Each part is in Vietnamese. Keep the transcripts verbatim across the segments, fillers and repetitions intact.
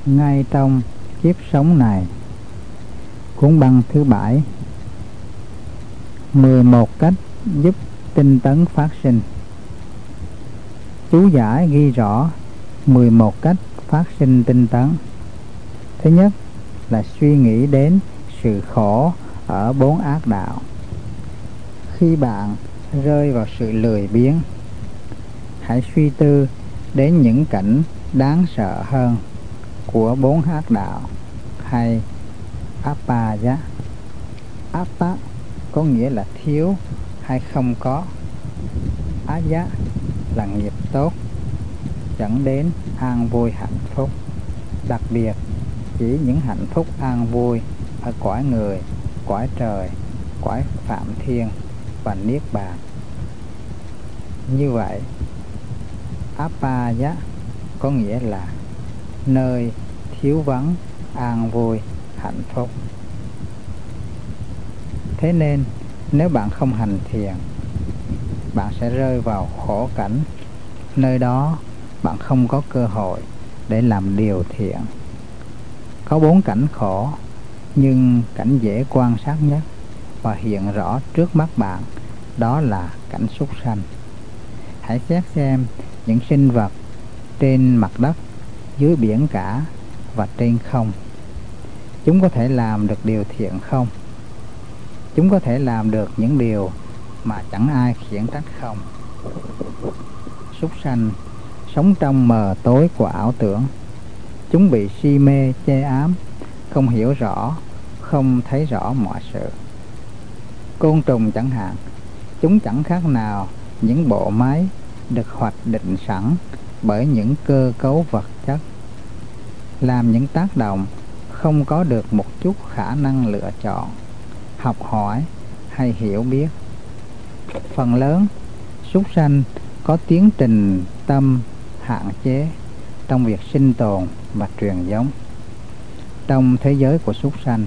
ngay trong kiếp sống này. Cuốn băng thứ bảy, mười một cách giúp tinh tấn phát sinh. Chú giải ghi rõ mười một cách phát sinh tinh tấn. Thứ nhất là suy nghĩ đến sự khổ ở bốn ác đạo. Khi bạn rơi vào sự lười biếng, hãy suy tư đến những cảnh đáng sợ hơn của bốn ác đạo hay apaya. Apa có nghĩa là thiếu hay không có. Aya là nghiệp tốt dẫn đến an vui hạnh phúc, đặc biệt chỉ những hạnh phúc an vui ở cõi người, cõi trời, cõi phạm thiên và niết bàn. Như vậy, apaya có nghĩa là nơi thiếu vắng an vui hạnh phúc. Thế nên nếu bạn không hành thiền, bạn sẽ rơi vào khổ cảnh. Nơi đó bạn không có cơ hội để làm điều thiện. Có bốn cảnh khổ, nhưng cảnh dễ quan sát nhất và hiện rõ trước mắt bạn đó là cảnh súc sanh. Hãy xét xem những sinh vật trên mặt đất, dưới biển cả và trên không. Chúng có thể làm được điều thiện không? Chúng có thể làm được những điều mà chẳng ai khiển trách không? Súc sanh sống trong mờ tối của ảo tưởng. Chúng bị si mê che ám, không hiểu rõ, không thấy rõ mọi sự. Côn trùng chẳng hạn, chúng chẳng khác nào những bộ máy được hoạch định sẵn bởi những cơ cấu vật chất, làm những tác động không có được một chút khả năng lựa chọn, học hỏi hay hiểu biết. Phần lớn súc sanh có tiến trình tâm hạn chế trong việc sinh tồn và truyền giống. Trong thế giới của súc sanh,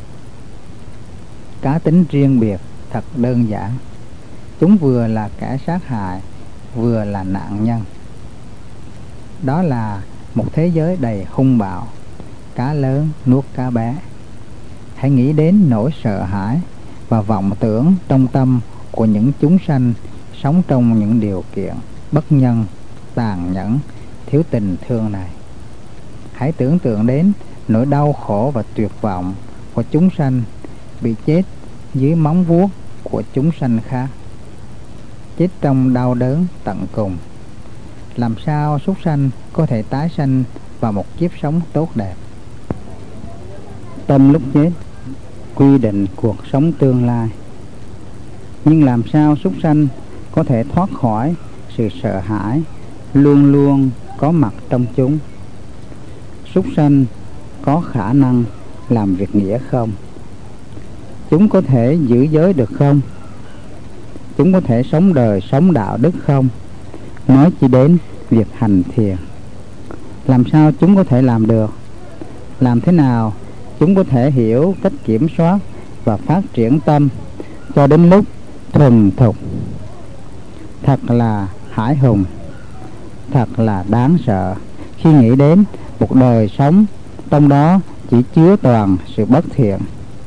cá tính riêng biệt thật đơn giản. Chúng vừa là kẻ sát hại, vừa là nạn nhân. Đó là một thế giới đầy hung bạo, cá lớn nuốt cá bé. Hãy nghĩ đến nỗi sợ hãi và vọng tưởng trong tâm của những chúng sanh sống trong những điều kiện bất nhân, tàn nhẫn, thiếu tình thương này. Hãy tưởng tượng đến nỗi đau khổ và tuyệt vọng của chúng sanh bị chết dưới móng vuốt của chúng sanh khác, chết trong đau đớn tận cùng. Làm sao súc sanh có thể tái sanh vào một kiếp sống tốt đẹp? Tâm lúc chết quy định cuộc sống tương lai. Nhưng làm sao súc sanh có thể thoát khỏi sự sợ hãi luôn luôn có mặt trong chúng? Súc sanh có khả năng làm việc nghĩa không? Chúng có thể giữ giới được không? Chúng có thể sống đời sống đạo đức không? Nói chỉ đến việc hành thiền. Làm sao chúng có thể làm được? Làm thế nào chúng có thể hiểu cách kiểm soát và phát triển tâm cho đến lúc thuần thục? Thật là hãi hùng, thật là đáng sợ khi nghĩ đến một đời sống trong đó chỉ chứa toàn sự bất thiện.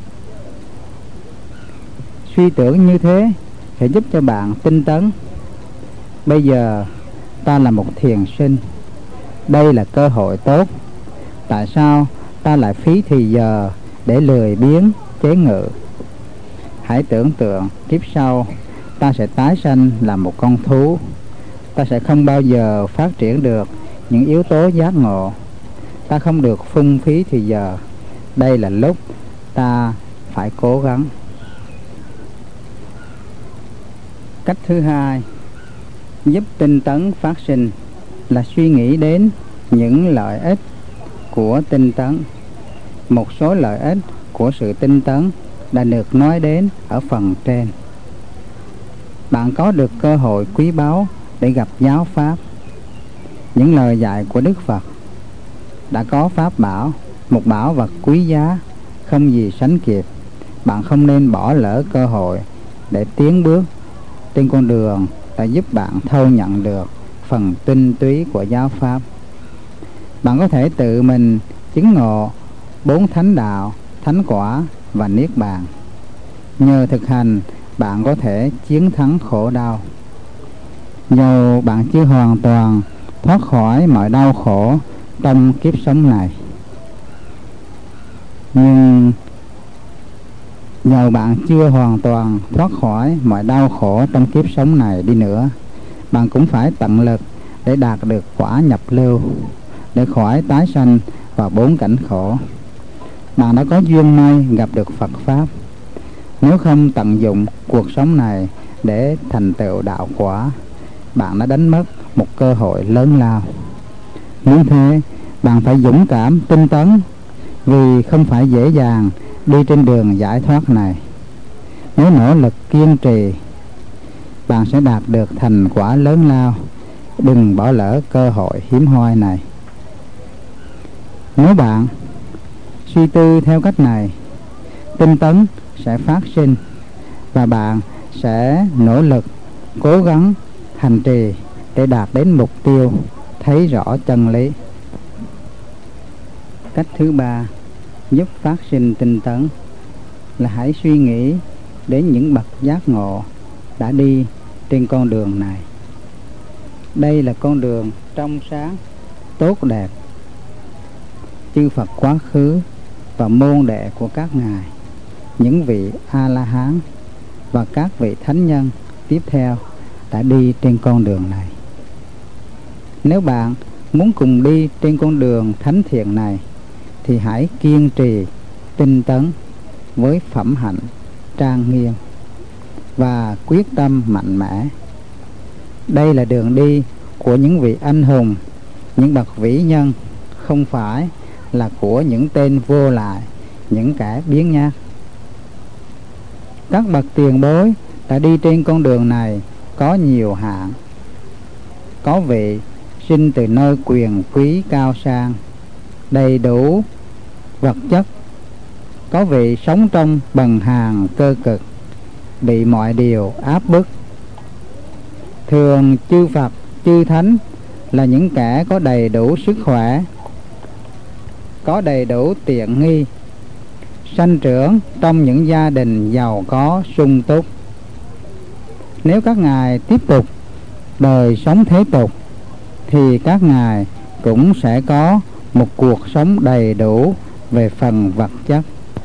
Suy tưởng như thế sẽ giúp cho bạn tinh tấn. Bây giờ ta là một thiền sinh, đây là cơ hội tốt. Tại sao ta lại phí thì giờ để lười biếng chế ngự? Hãy tưởng tượng kiếp sau ta sẽ tái sanh làm một con thú. Ta sẽ không bao giờ phát triển được những yếu tố giác ngộ. Ta không được phung phí thì giờ. Đây là lúc ta phải cố gắng. Cách thứ hai giúp tinh tấn phát sinh là suy nghĩ đến những lợi ích của tinh tấn. Một số lợi ích của sự tinh tấn đã được nói đến ở phần trên. Bạn có được cơ hội quý báu để gặp giáo pháp, những lời dạy của Đức Phật. Đã có pháp bảo, một bảo vật quý giá không gì sánh kịp. Bạn không nên bỏ lỡ cơ hội để tiến bước trên con đường đã giúp bạn thâu nhận được phần tinh túy của giáo pháp. Bạn có thể tự mình chứng ngộ bốn thánh đạo, thánh quả và niết bàn. Nhờ thực hành, bạn có thể chiến thắng khổ đau. Dầu bạn chưa hoàn toàn thoát khỏi mọi đau khổ trong kiếp sống này, nhưng dầu bạn chưa hoàn toàn thoát khỏi mọi đau khổ trong kiếp sống này đi nữa, bạn cũng phải tận lực để đạt được quả nhập lưu, để khỏi tái sanh vào bốn cảnh khổ. Bạn đã có duyên may gặp được Phật Pháp. Nếu không tận dụng cuộc sống này để thành tựu đạo quả, bạn đã đánh mất một cơ hội lớn lao. Muốn thế, bạn phải dũng cảm tinh tấn, vì không phải dễ dàng đi trên đường giải thoát này. Nếu nỗ lực kiên trì, bạn sẽ đạt được thành quả lớn lao. Đừng bỏ lỡ cơ hội hiếm hoi này. Nếu bạn suy tư theo cách này, tinh tấn sẽ phát sinh và bạn sẽ nỗ lực cố gắng hành trì để đạt đến mục tiêu thấy rõ chân lý. Cách thứ ba giúp phát sinh tinh tấn là hãy suy nghĩ đến những bậc giác ngộ đã đi trên con đường này. Đây là con đường trong sáng, tốt đẹp. Chư Phật quá khứ và môn đệ của các ngài, những vị A-la-hán và các vị thánh nhân tiếp theo đã đi trên con đường này. Nếu bạn muốn cùng đi trên con đường thánh thiện này, thì hãy kiên trì tinh tấn với phẩm hạnh trang nghiêm và quyết tâm mạnh mẽ. Đây là đường đi của những vị anh hùng, những bậc vĩ nhân, không phải là của những tên vô lại, những kẻ biếng nhác. Các bậc tiền bối đã đi trên con đường này có nhiều hạng. Có vị sinh từ nơi quyền quý cao sang, đầy đủ vật chất. Có vị sống trong bần hàn cơ cực, bị mọi điều áp bức. Thường chư Phật, chư Thánh là những kẻ có đầy đủ sức khỏe, có đầy đủ tiện nghi, sanh trưởng trong những gia đình giàu có sung túc. Nếu các ngài tiếp tục đời sống thế tục, thì các ngài cũng sẽ có một cuộc sống đầy đủ về phần vật chất.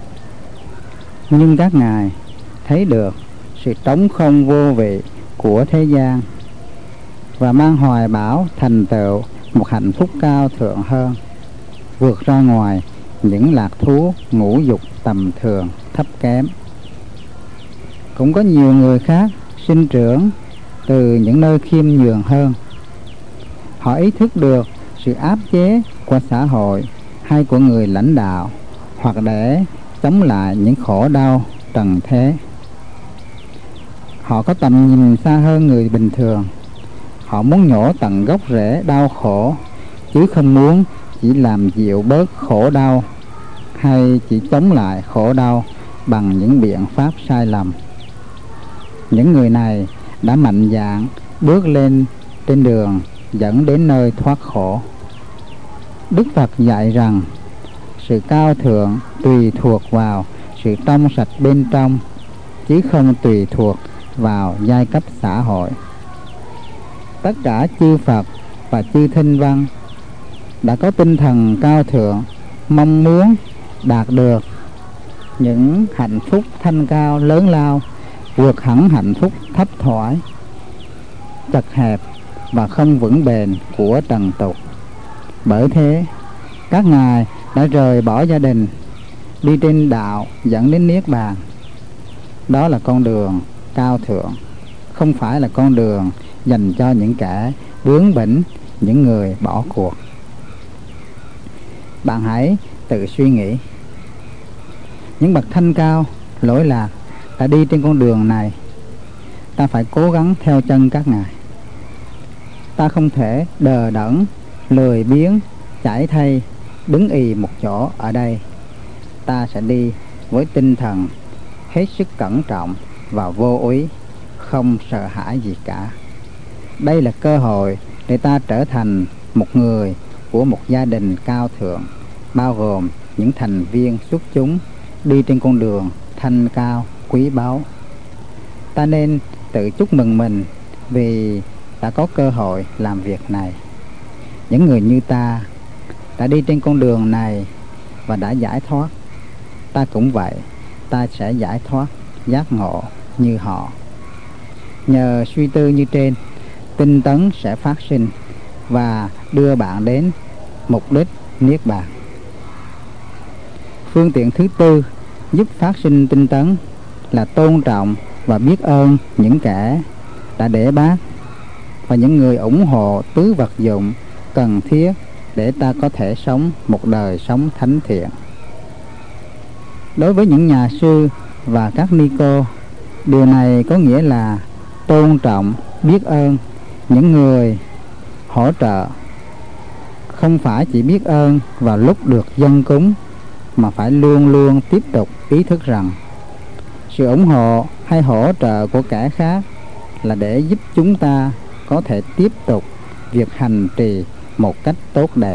Nhưng các ngài thấy được sự trống không vô vị của thế gian và mang hoài bão thành tựu một hạnh phúc cao thượng hơn, vượt ra ngoài những lạc thú ngũ dục tầm thường thấp kém. Cũng có nhiều người khác sinh trưởng từ những nơi khiêm nhường hơn. Họ ý thức được sự áp chế của xã hội hay của người lãnh đạo, hoặc để chống lại những khổ đau trần thế. Họ có tầm nhìn xa hơn người bình thường. Họ muốn nhổ tận gốc rễ đau khổ, chứ không muốn chỉ làm dịu bớt khổ đau hay chỉ chống lại khổ đau bằng những biện pháp sai lầm. Những người này đã mạnh dạn bước lên trên đường dẫn đến nơi thoát khổ. Đức Phật dạy rằng sự cao thượng tùy thuộc vào sự trong sạch bên trong, chứ không tùy thuộc vào giai cấp xã hội. Tất cả chư Phật và chư Thinh Văn đã có tinh thần cao thượng, mong muốn đạt được những hạnh phúc thanh cao lớn lao, vượt hẳn hạnh phúc thấp thoải, chật hẹp và không vững bền của trần tục. Bởi thế, các ngài đã rời bỏ gia đình, đi trên đạo dẫn đến niết bàn. Đó là con đường cao thượng, không phải là con đường dành cho những kẻ bướng bỉnh, những người bỏ cuộc. Bạn hãy tự suy nghĩ, những bậc thanh cao, lỗi lạc đã đi trên con đường này. Ta phải cố gắng theo chân các ngài. Ta không thể đờ đẫn, lười biếng, chải thay, đứng ì một chỗ ở đây. Ta sẽ đi với tinh thần hết sức cẩn trọng và vô úy, không sợ hãi gì cả. Đây là cơ hội để ta trở thành một người của một gia đình cao thượng, bao gồm những thành viên xuất chúng đi trên con đường thanh cao quý báu. Ta nên tự chúc mừng mình vì đã có cơ hội làm việc này. Những người như ta đã đi trên con đường này và đã giải thoát. Ta cũng vậy, ta sẽ giải thoát, giác ngộ như họ. Nhờ suy tư như trên, tinh tấn sẽ phát sinh và đưa bạn đến mục đích niết bàn. Phương tiện thứ tư giúp phát sinh tinh tấn là tôn trọng và biết ơn những kẻ đã để bác và những người ủng hộ tứ vật dụng cần thiết để ta có thể sống một đời sống thánh thiện. Đối với những nhà sư và các ni cô, điều này có nghĩa là tôn trọng, biết ơn những người hỗ trợ, không phải chỉ biết ơn vào lúc được dâng cúng, mà phải luôn luôn tiếp tục ý thức rằng sự ủng hộ hay hỗ trợ của kẻ khác là để giúp chúng ta có thể tiếp tục việc hành trì một cách tốt đẹp.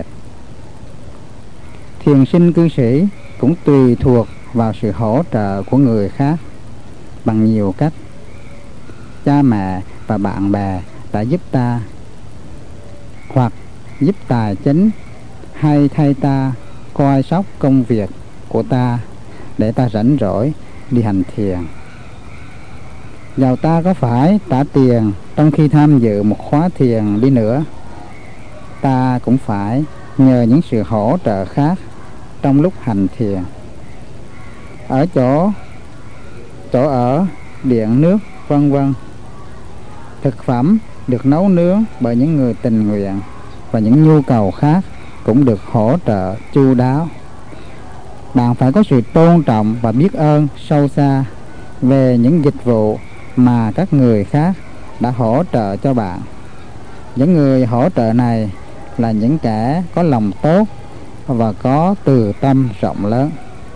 Thiền sinh cư sĩ cũng tùy thuộc vào sự hỗ trợ của người khác bằng nhiều cách. Cha mẹ và bạn bè đã giúp ta, hoặc giúp tài chính, hay thay ta coi sóc công việc của ta để ta rảnh rỗi đi hành thiền. Dầu ta có phải trả tiền trong khi tham dự một khóa thiền đi nữa, ta cũng phải nhờ những sự hỗ trợ khác trong lúc hành thiền. Ở chỗ, chỗ ở, điện nước, vân vân. Thực phẩm được nấu nướng bởi những người tình nguyện và những nhu cầu khác cũng được hỗ trợ chu đáo. Bạn phải có sự tôn trọng và biết ơn sâu xa về những dịch vụ mà các người khác đã hỗ trợ cho bạn. Những người hỗ trợ này là những kẻ có lòng tốt và có từ tâm rộng lớn.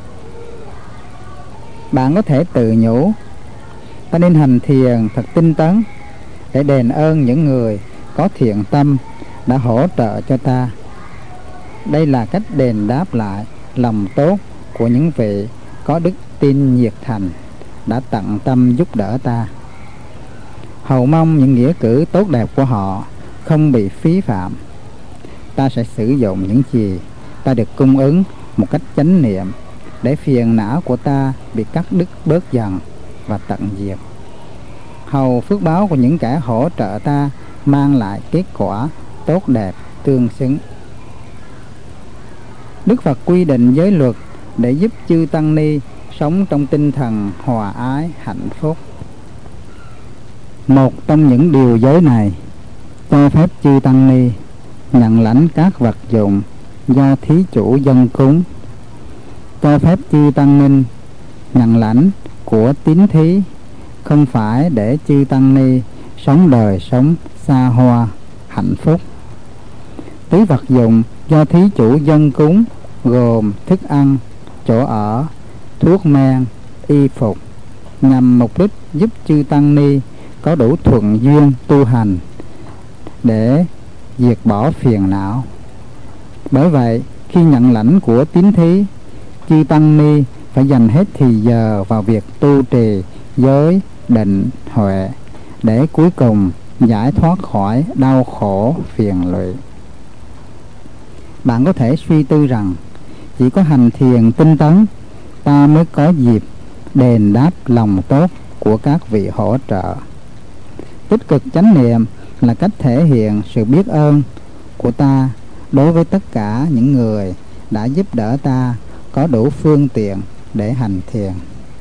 Bạn có thể tự nhủ, ta nên hành thiền thật tinh tấn để đền ơn những người có thiện tâm đã hỗ trợ cho ta. Đây là cách đền đáp lại lòng tốt của những vị có đức tin nhiệt thành đã tận tâm giúp đỡ ta. Hầu mong những nghĩa cử tốt đẹp của họ không bị phí phạm. Ta sẽ sử dụng những gì ta được cung ứng một cách chánh niệm để phiền não của ta bị cắt đứt bớt dần và tận diệt. Hầu phước báo của những kẻ hỗ trợ ta mang lại kết quả tốt đẹp tương xứng. Đức Phật quy định giới luật để giúp chư tăng ni sống trong tinh thần hòa ái hạnh phúc. Một trong những điều giới này cho phép chư tăng ni nhận lãnh các vật dụng do thí chủ dâng cúng, cho phép chư tăng ni nhận lãnh của tín thí, không phải để chư tăng ni sống đời sống xa hoa hạnh phúc. Tứ vật dụng do thí chủ dâng cúng gồm thức ăn, chỗ ở, thuốc men, y phục, nhằm mục đích giúp chư tăng ni có đủ thuận duyên tu hành để diệt bỏ phiền não. Bởi vậy, khi nhận lãnh của tín thí, chư tăng ni phải dành hết thì giờ vào việc tu trì giới, định, huệ để cuối cùng giải thoát khỏi đau khổ phiền lụy. Bạn có thể suy tư rằng chỉ có hành thiền tinh tấn ta mới có dịp đền đáp lòng tốt của các vị hỗ trợ. Tích cực chánh niệm là cách thể hiện sự biết ơn của ta đối với tất cả những người đã giúp đỡ ta có đủ phương tiện để hành thiền.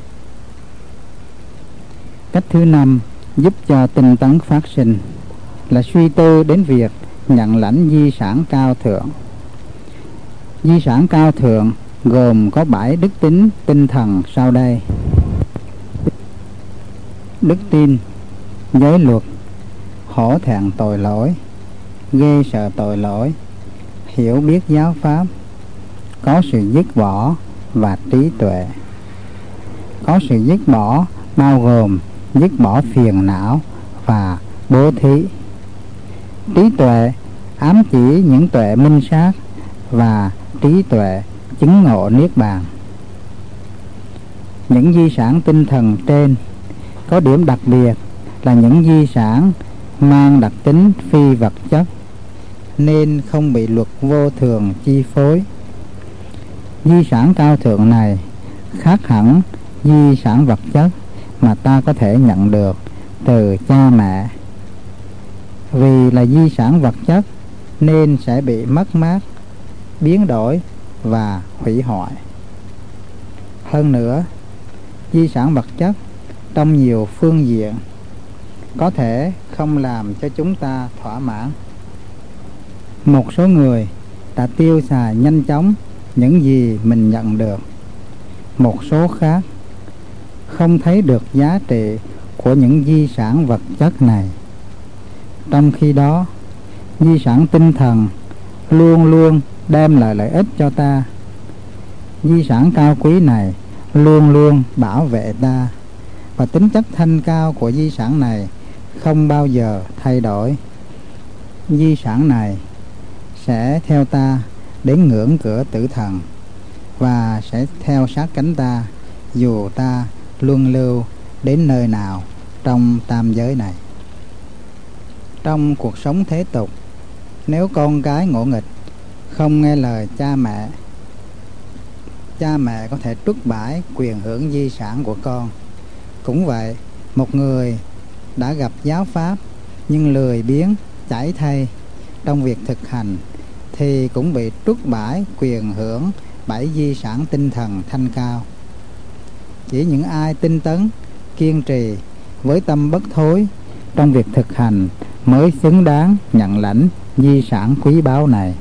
Cách thứ năm giúp cho tinh tấn phát sinh là suy tư đến việc nhận lãnh di sản cao thượng. Di sản cao thượng gồm có bảy đức tính tinh thần sau đây: đức tin, giới luật, hổ thẹn tội lỗi, ghê sợ tội lỗi, hiểu biết giáo pháp, có sự dứt bỏ và trí tuệ. Có sự dứt bỏ bao gồm dứt bỏ phiền não và bố thí. Trí tuệ ám chỉ những tuệ minh sát và trí tuệ chứng ngộ niết bàn. Những di sản tinh thần trên có điểm đặc biệt là những di sản mang đặc tính phi vật chất, nên không bị luật vô thường chi phối. Di sản cao thượng này khác hẳn di sản vật chất mà ta có thể nhận được từ cha mẹ. Vì là di sản vật chất nên sẽ bị mất mát, biến đổi và hủy hoại. Hơn nữa, di sản vật chất trong nhiều phương diện có thể không làm cho chúng ta thỏa mãn. Một số người đã tiêu xài nhanh chóng những gì mình nhận được. Một số khác không thấy được giá trị của những di sản vật chất này. Trong khi đó, di sản tinh thần luôn luôn đem lại lợi ích cho ta. Di sản cao quý này luôn luôn bảo vệ ta, và tính chất thanh cao của di sản này không bao giờ thay đổi. Di sản này sẽ theo ta đến ngưỡng cửa tử thần, và sẽ theo sát cánh ta dù ta luân lưu đến nơi nào trong tam giới này. Trong cuộc sống thế tục, nếu con cái ngỗ nghịch, không nghe lời cha mẹ, cha mẹ có thể truất bãi quyền hưởng di sản của con. Cũng vậy, một người đã gặp giáo pháp nhưng lười biếng, chảy thay trong việc thực hành, thì cũng bị truất bãi quyền hưởng bảy di sản tinh thần thanh cao. Chỉ những ai tinh tấn, kiên trì với tâm bất thối trong việc thực hành mới xứng đáng nhận lãnh di sản quý báu này.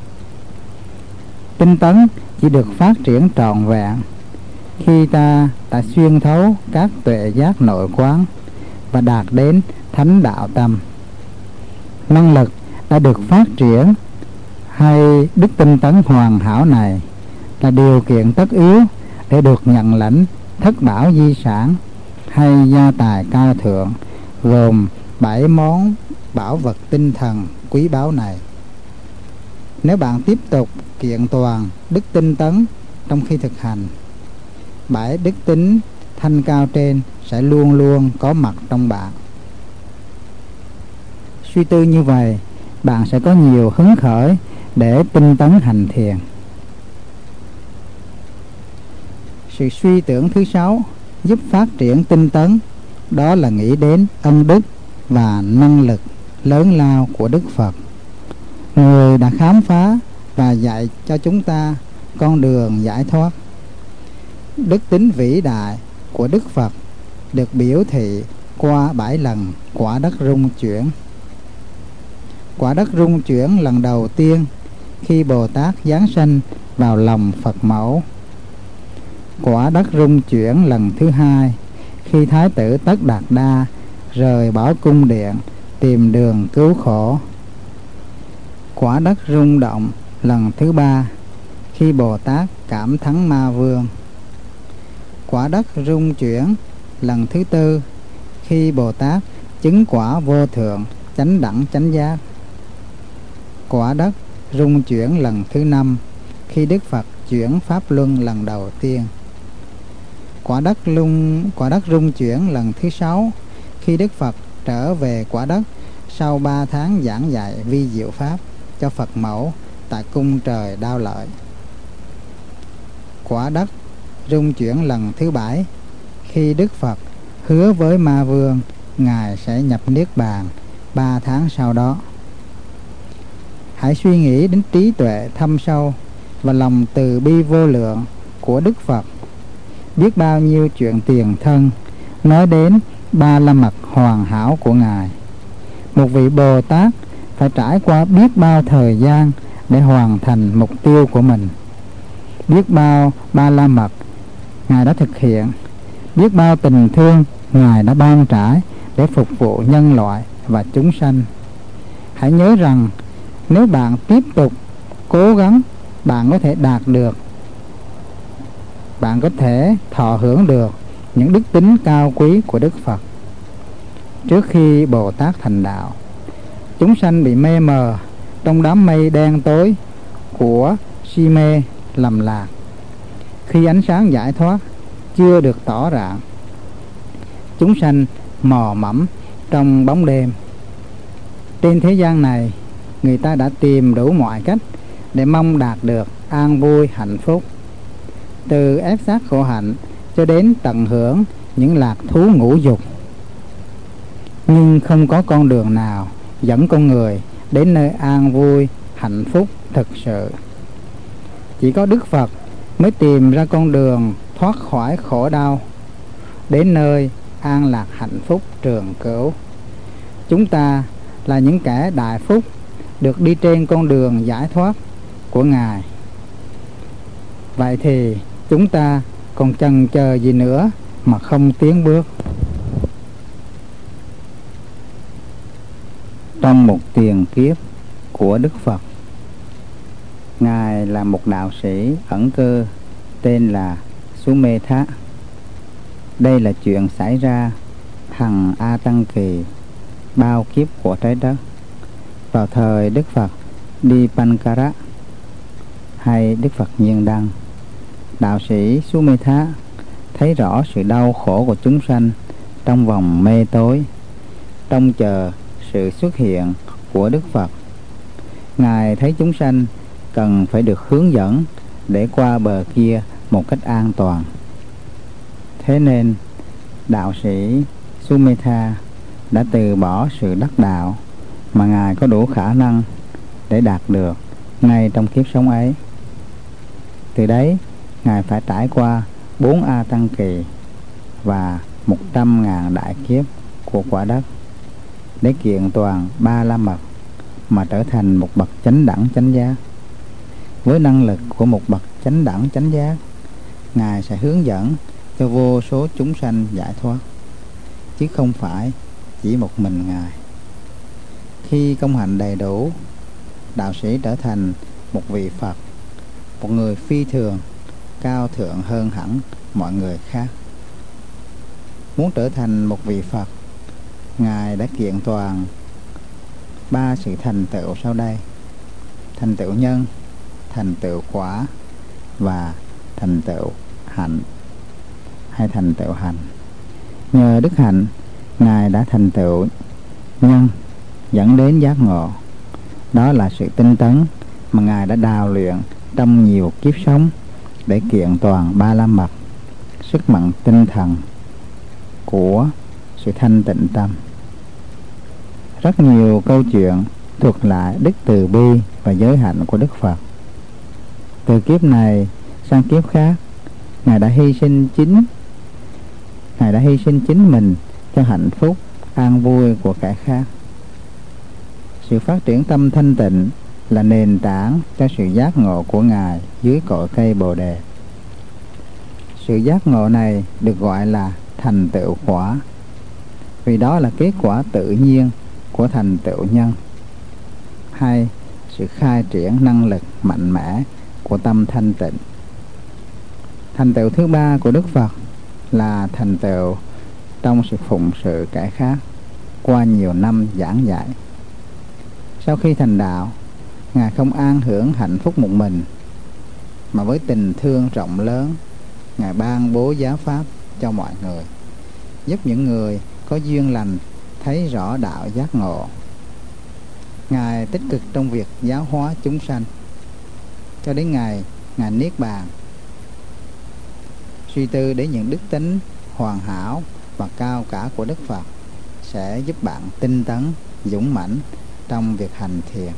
Tinh tấn chỉ được phát triển trọn vẹn khi ta đã xuyên thấu các tuệ giác nội quán và đạt đến thánh đạo tâm. Năng lực đã được phát triển hay đức tinh tấn hoàn hảo này là điều kiện tất yếu để được nhận lãnh thất bảo di sản hay gia tài cao thượng, gồm bảy món bảo vật tinh thần quý báu này. Nếu bạn tiếp tục kiện toàn đức tinh tấn trong khi thực hành, bảy đức tính thanh cao trên sẽ luôn luôn có mặt trong bạn. Suy tư như vậy, bạn sẽ có nhiều hứng khởi để tinh tấn hành thiền. Sự suy tưởng thứ sáu giúp phát triển tinh tấn, đó là nghĩ đến ân đức và năng lực lớn lao của Đức Phật, người đã khám phá và dạy cho chúng ta con đường giải thoát. Đức tính vĩ đại của Đức Phật được biểu thị qua bảy lần quả đất rung chuyển. Quả đất rung chuyển lần đầu tiên khi Bồ Tát giáng sanh vào lòng Phật mẫu. Quả đất rung chuyển lần thứ hai khi Thái tử Tất Đạt Đa rời bỏ cung điện tìm đường cứu khổ. Quả đất rung động lần thứ ba khi Bồ Tát cảm thắng ma vương. Quả đất rung chuyển lần thứ tư khi Bồ Tát chứng quả vô thượng chánh đẳng chánh giác. Quả đất rung chuyển lần thứ năm khi Đức Phật chuyển pháp luân lần đầu tiên. Quả đất lung quả đất rung chuyển lần thứ sáu khi Đức Phật trở về quả đất sau ba tháng giảng dạy vi diệu pháp cho Phật mẫu tại cung trời Đao Lợi. Quả đất rung chuyển lần thứ bảy khi Đức Phật hứa với ma vương Ngài sẽ nhập niết bàn ba tháng sau đó. Hãy suy nghĩ đến trí tuệ thâm sâu và lòng từ bi vô lượng của Đức Phật. Biết bao nhiêu chuyện tiền thân nói đến ba la mật hoàn hảo của Ngài. Một vị Bồ Tát phải trải qua biết bao thời gian để hoàn thành mục tiêu của mình. Biết bao ba la mật Ngài đã thực hiện, biết bao tình thương Ngài đã ban trải để phục vụ nhân loại và chúng sanh. Hãy nhớ rằng nếu bạn tiếp tục cố gắng, bạn có thể đạt được, bạn có thể thọ hưởng được những đức tính cao quý của Đức Phật. Trước khi Bồ Tát thành đạo, chúng sanh bị mê mờ trong đám mây đen tối của si mê lầm lạc. Khi ánh sáng giải thoát chưa được tỏ rạng, chúng sanh mò mẫm trong bóng đêm. Trên thế gian này, người ta đã tìm đủ mọi cách để mong đạt được an vui hạnh phúc, từ ép sát khổ hạnh cho đến tận hưởng những lạc thú ngũ dục. Nhưng không có con đường nào dẫn con người đến nơi an vui hạnh phúc thực sự. Chỉ có Đức Phật mới tìm ra con đường thoát khỏi khổ đau, đến nơi an lạc hạnh phúc trường cửu. Chúng ta là những kẻ đại phúc, được đi trên con đường giải thoát của Ngài. Vậy thì chúng ta còn chần chờ gì nữa mà không tiến bước? Trong một tiền kiếp của Đức Phật, Ngài là một đạo sĩ ẩn cư tên là Su-mê-thá. Đây là chuyện xảy ra hằng A Tăng Kỳ bao kiếp của trái đất, vào thời Đức Phật Đi-pan-ca-rá hay Đức Phật Nhiên Đăng. Đạo sĩ Su-mê-thá thấy rõ sự đau khổ của chúng sanh trong vòng mê tối, trông chờ sự xuất hiện của Đức Phật. Ngài thấy chúng sanh cần phải được hướng dẫn để qua bờ kia một cách an toàn. Thế nên đạo sĩ Su-mê-tha đã từ bỏ sự đắc đạo mà Ngài có đủ khả năng để đạt được ngay trong kiếp sống ấy. Từ đấy, Ngài phải trải qua bốn A Tăng Kỳ và một trăm ngàn đại kiếp của quả đất để kiện toàn ba la mật mà trở thành một bậc chánh đẳng chánh giác. Với năng lực của một bậc chánh đẳng chánh giác, Ngài sẽ hướng dẫn cho vô số chúng sanh giải thoát, chứ không phải chỉ một mình Ngài. Khi công hạnh đầy đủ, đạo sĩ trở thành một vị Phật, một người phi thường, cao thượng hơn hẳn mọi người khác. Muốn trở thành một vị Phật, Ngài đã kiện toàn ba sự thành tựu sau đây: thành tựu nhân, thành tựu quả và thành tựu hạnh hay thành tựu hành. Nhờ đức hạnh, Ngài đã thành tựu nhân, dẫn đến giác ngộ. Đó là sự tinh tấn mà Ngài đã đào luyện trong nhiều kiếp sống để kiện toàn ba la mật, sức mạnh tinh thần của sự thanh tịnh tâm. Rất nhiều câu chuyện thuật lại đức từ bi và giới hạnh của Đức Phật. Từ kiếp này sang kiếp khác, Ngài đã hy sinh chính Ngài đã hy sinh chính mình cho hạnh phúc, an vui của kẻ khác. Sự phát triển tâm thanh tịnh là nền tảng cho sự giác ngộ của Ngài dưới cội cây Bồ Đề. Sự giác ngộ này được gọi là thành tựu quả, vì đó là kết quả tự nhiên của thành tựu nhân, hay sự khai triển năng lực mạnh mẽ của tâm thanh tịnh. Thành tựu thứ ba của Đức Phật là thành tựu trong sự phụng sự kẻ khác qua nhiều năm giảng dạy. Sau khi thành đạo, Ngài không an hưởng hạnh phúc một mình, mà với tình thương rộng lớn, Ngài ban bố giáo pháp cho mọi người, giúp những người có duyên lành thấy rõ đạo giác ngộ. Ngài tích cực trong việc giáo hóa chúng sanh cho đến ngày Ngài niết bàn. Suy tư đến những đức tính hoàn hảo và cao cả của Đức Phật sẽ giúp bạn tinh tấn, dũng mãnh trong việc hành thiền.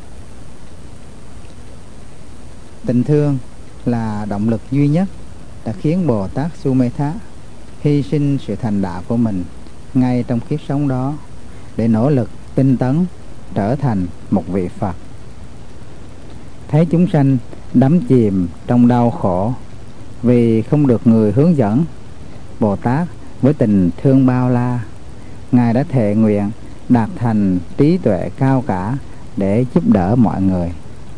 Tình thương là động lực duy nhất đã khiến Bồ Tát Su-mê-thá hy sinh sự thành đạo của mình ngay trong kiếp sống đó để nỗ lực tinh tấn trở thành một vị Phật. Thấy chúng sanh đắm chìm trong đau khổ vì không được người hướng dẫn, Bồ Tát với tình thương bao la, Ngài đã thệ nguyện đạt thành trí tuệ cao cả để giúp đỡ mọi người.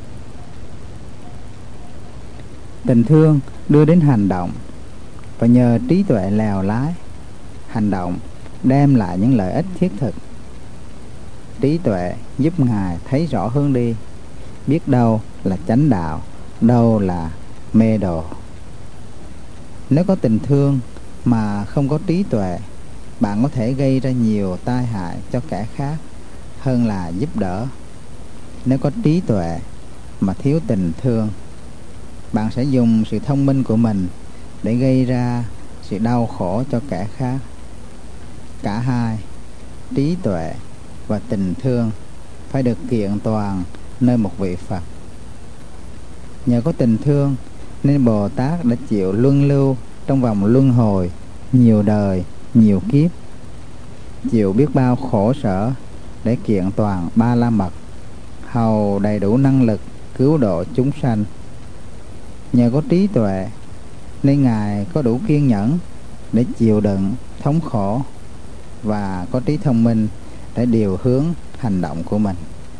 Tình thương đưa đến hành động, và nhờ trí tuệ lèo lái, hành động đem lại những lợi ích thiết thực. Trí tuệ giúp Ngài thấy rõ hướng đi, biết đâu là chánh đạo, đâu là mê đồ. Nếu có tình thương mà không có trí tuệ, bạn có thể gây ra nhiều tai hại cho kẻ khác hơn là giúp đỡ. Nếu có trí tuệ mà thiếu tình thương, bạn sẽ dùng sự thông minh của mình để gây ra sự đau khổ cho kẻ khác. Cả hai, trí tuệ và tình thương, phải được kiện toàn nơi một vị Phật. Nhờ có tình thương nên Bồ Tát đã chịu luân lưu trong vòng luân hồi nhiều đời, nhiều kiếp, chịu biết bao khổ sở để kiện toàn ba la mật, hầu đầy đủ năng lực cứu độ chúng sanh. Nhờ có trí tuệ nên Ngài có đủ kiên nhẫn để chịu đựng thống khổ, và có trí thông minh để điều hướng hành động của mình.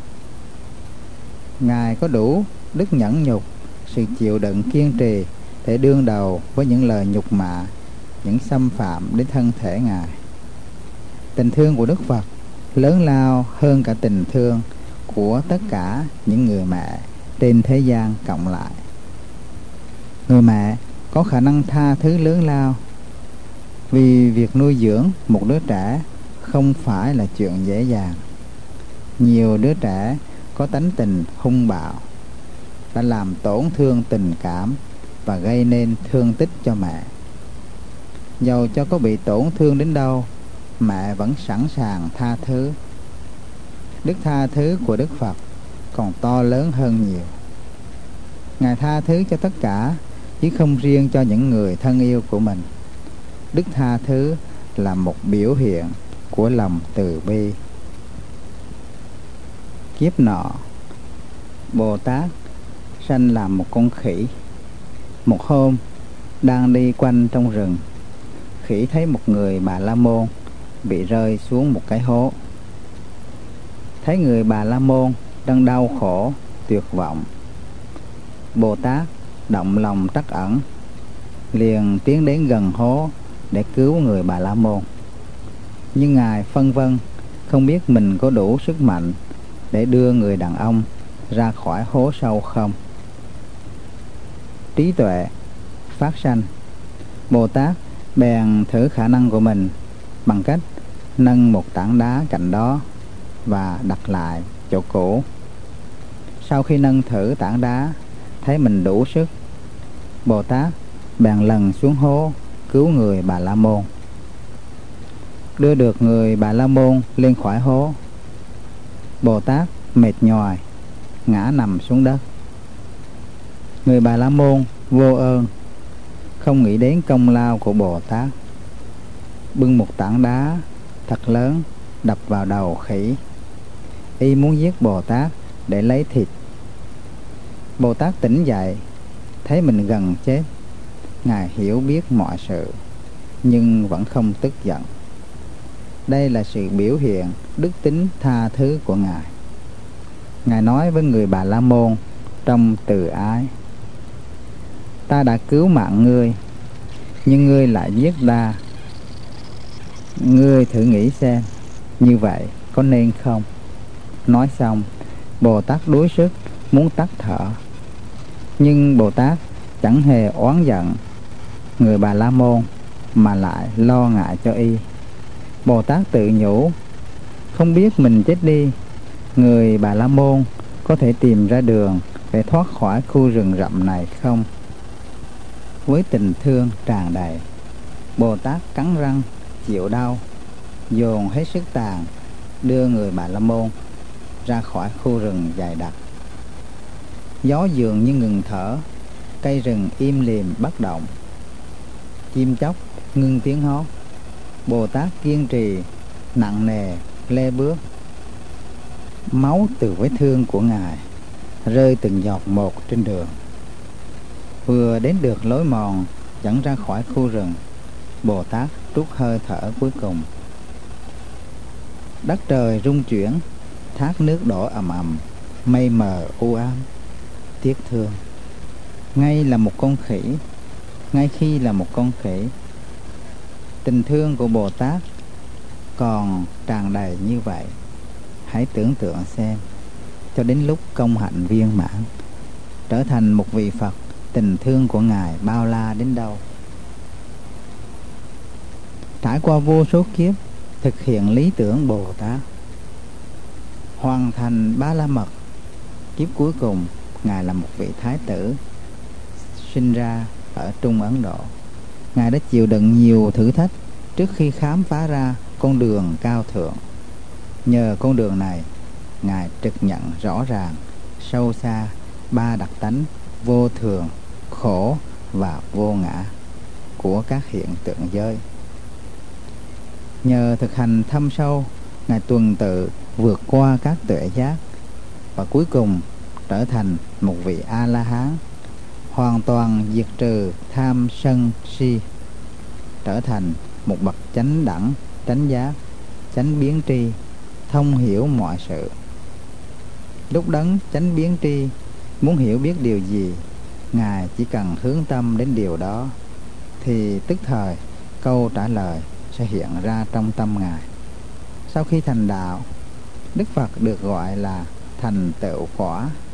Ngài có đủ đức nhẫn nhục, sự chịu đựng kiên trì để đương đầu với những lời nhục mạ, những xâm phạm đến thân thể Ngài. Tình thương của Đức Phật lớn lao hơn cả tình thương của tất cả những người mẹ trên thế gian cộng lại. Người mẹ có khả năng tha thứ lớn lao, vì việc nuôi dưỡng một đứa trẻ không phải là chuyện dễ dàng. Nhiều đứa trẻ có tánh tình hung bạo đã làm tổn thương tình cảm và gây nên thương tích cho mẹ. Dầu cho có bị tổn thương đến đâu, mẹ vẫn sẵn sàng tha thứ. Đức tha thứ của Đức Phật còn to lớn hơn nhiều. Ngài tha thứ cho tất cả, chứ không riêng cho những người thân yêu của mình. Đức tha thứ là một biểu hiện của lòng từ bi. Kiếp nọ, Bồ Tát sanh làm một con khỉ. Một hôm, đang đi quanh trong rừng, khỉ thấy một người Bà La Môn bị rơi xuống một cái hố. Thấy người Bà La Môn đang đau khổ, tuyệt vọng, Bồ Tát động lòng trắc ẩn, liền tiến đến gần hố để cứu người Bà La Môn. Nhưng Ngài phân vân, không biết mình có đủ sức mạnh để đưa người đàn ông ra khỏi hố sâu không. Trí tuệ phát sanh, Bồ Tát bèn thử khả năng của mình bằng cách nâng một tảng đá cạnh đó và đặt lại chỗ cũ. Sau khi nâng thử tảng đá, thấy mình đủ sức, Bồ Tát bèn lần xuống hố cứu người Bà La Môn. Đưa được người Bà La Môn lên khỏi hố, Bồ Tát mệt nhoài ngã nằm xuống đất. Người Bà La Môn vô ơn, không nghĩ đến công lao của Bồ Tát, bưng một tảng đá thật lớn đập vào đầu khỉ, y muốn giết Bồ Tát để lấy thịt. Bồ Tát tỉnh dậy, thấy mình gần chết. Ngài hiểu biết mọi sự, nhưng vẫn không tức giận. Đây là sự biểu hiện đức tính tha thứ của Ngài. Ngài nói với người Bà La Môn trong từ ái: ta đã cứu mạng ngươi, nhưng ngươi lại giết ta. Ngươi thử nghĩ xem, như vậy có nên không? Nói xong, Bồ Tát đuối sức muốn tắt thở. Nhưng Bồ Tát chẳng hề oán giận người Bà La Môn, mà lại lo ngại cho y. Bồ Tát tự nhủ, không biết mình chết đi, người Bà La Môn có thể tìm ra đường để thoát khỏi khu rừng rậm này không? Với tình thương tràn đầy, Bồ Tát cắn răng chịu đau, dồn hết sức tàn đưa người Bà La Môn ra khỏi khu rừng dày đặc. Gió dường như ngừng thở, cây rừng im lìm bất động, chim chóc ngưng tiếng hót. Bồ Tát kiên trì nặng nề lê bước. Máu từ vết thương của Ngài rơi từng giọt một trên đường. Vừa đến được lối mòn dẫn ra khỏi khu rừng, Bồ Tát trút hơi thở cuối cùng. Đất trời rung chuyển, thác nước đổ ầm ầm, mây mờ u ám, tiếc thương. Ngay là một con khỉ, ngay khi là một con khỉ, tình thương của Bồ Tát còn tràn đầy như vậy. Hãy tưởng tượng xem, cho đến lúc công hạnh viên mãn, trở thành một vị Phật tình thương của Ngài bao la đến đâu. Trải qua vô số kiếp thực hiện lý tưởng Bồ Tát, hoàn thành Ba La Mật, kiếp cuối cùng Ngài là một vị thái tử sinh ra ở Trung Ấn Độ. Ngài đã chịu đựng nhiều thử thách trước khi khám phá ra con đường cao thượng. Nhờ con đường này, Ngài trực nhận rõ ràng, sâu xa ba đặc tánh vô thường, khổ và vô ngã của các hiện tượng giới. Nhờ thực hành thâm sâu, Ngài tuần tự vượt qua các tuệ giác và cuối cùng trở thành một vị A-la-hán, hoàn toàn diệt trừ tham sân si, trở thành một bậc chánh đẳng, chánh giác, chánh biến tri, thông hiểu mọi sự. Lúc đấng chánh biến tri muốn hiểu biết điều gì, Ngài chỉ cần hướng tâm đến điều đó, thì tức thời câu trả lời sẽ hiện ra trong tâm Ngài. Sau khi thành đạo, Đức Phật được gọi là thành tựu quả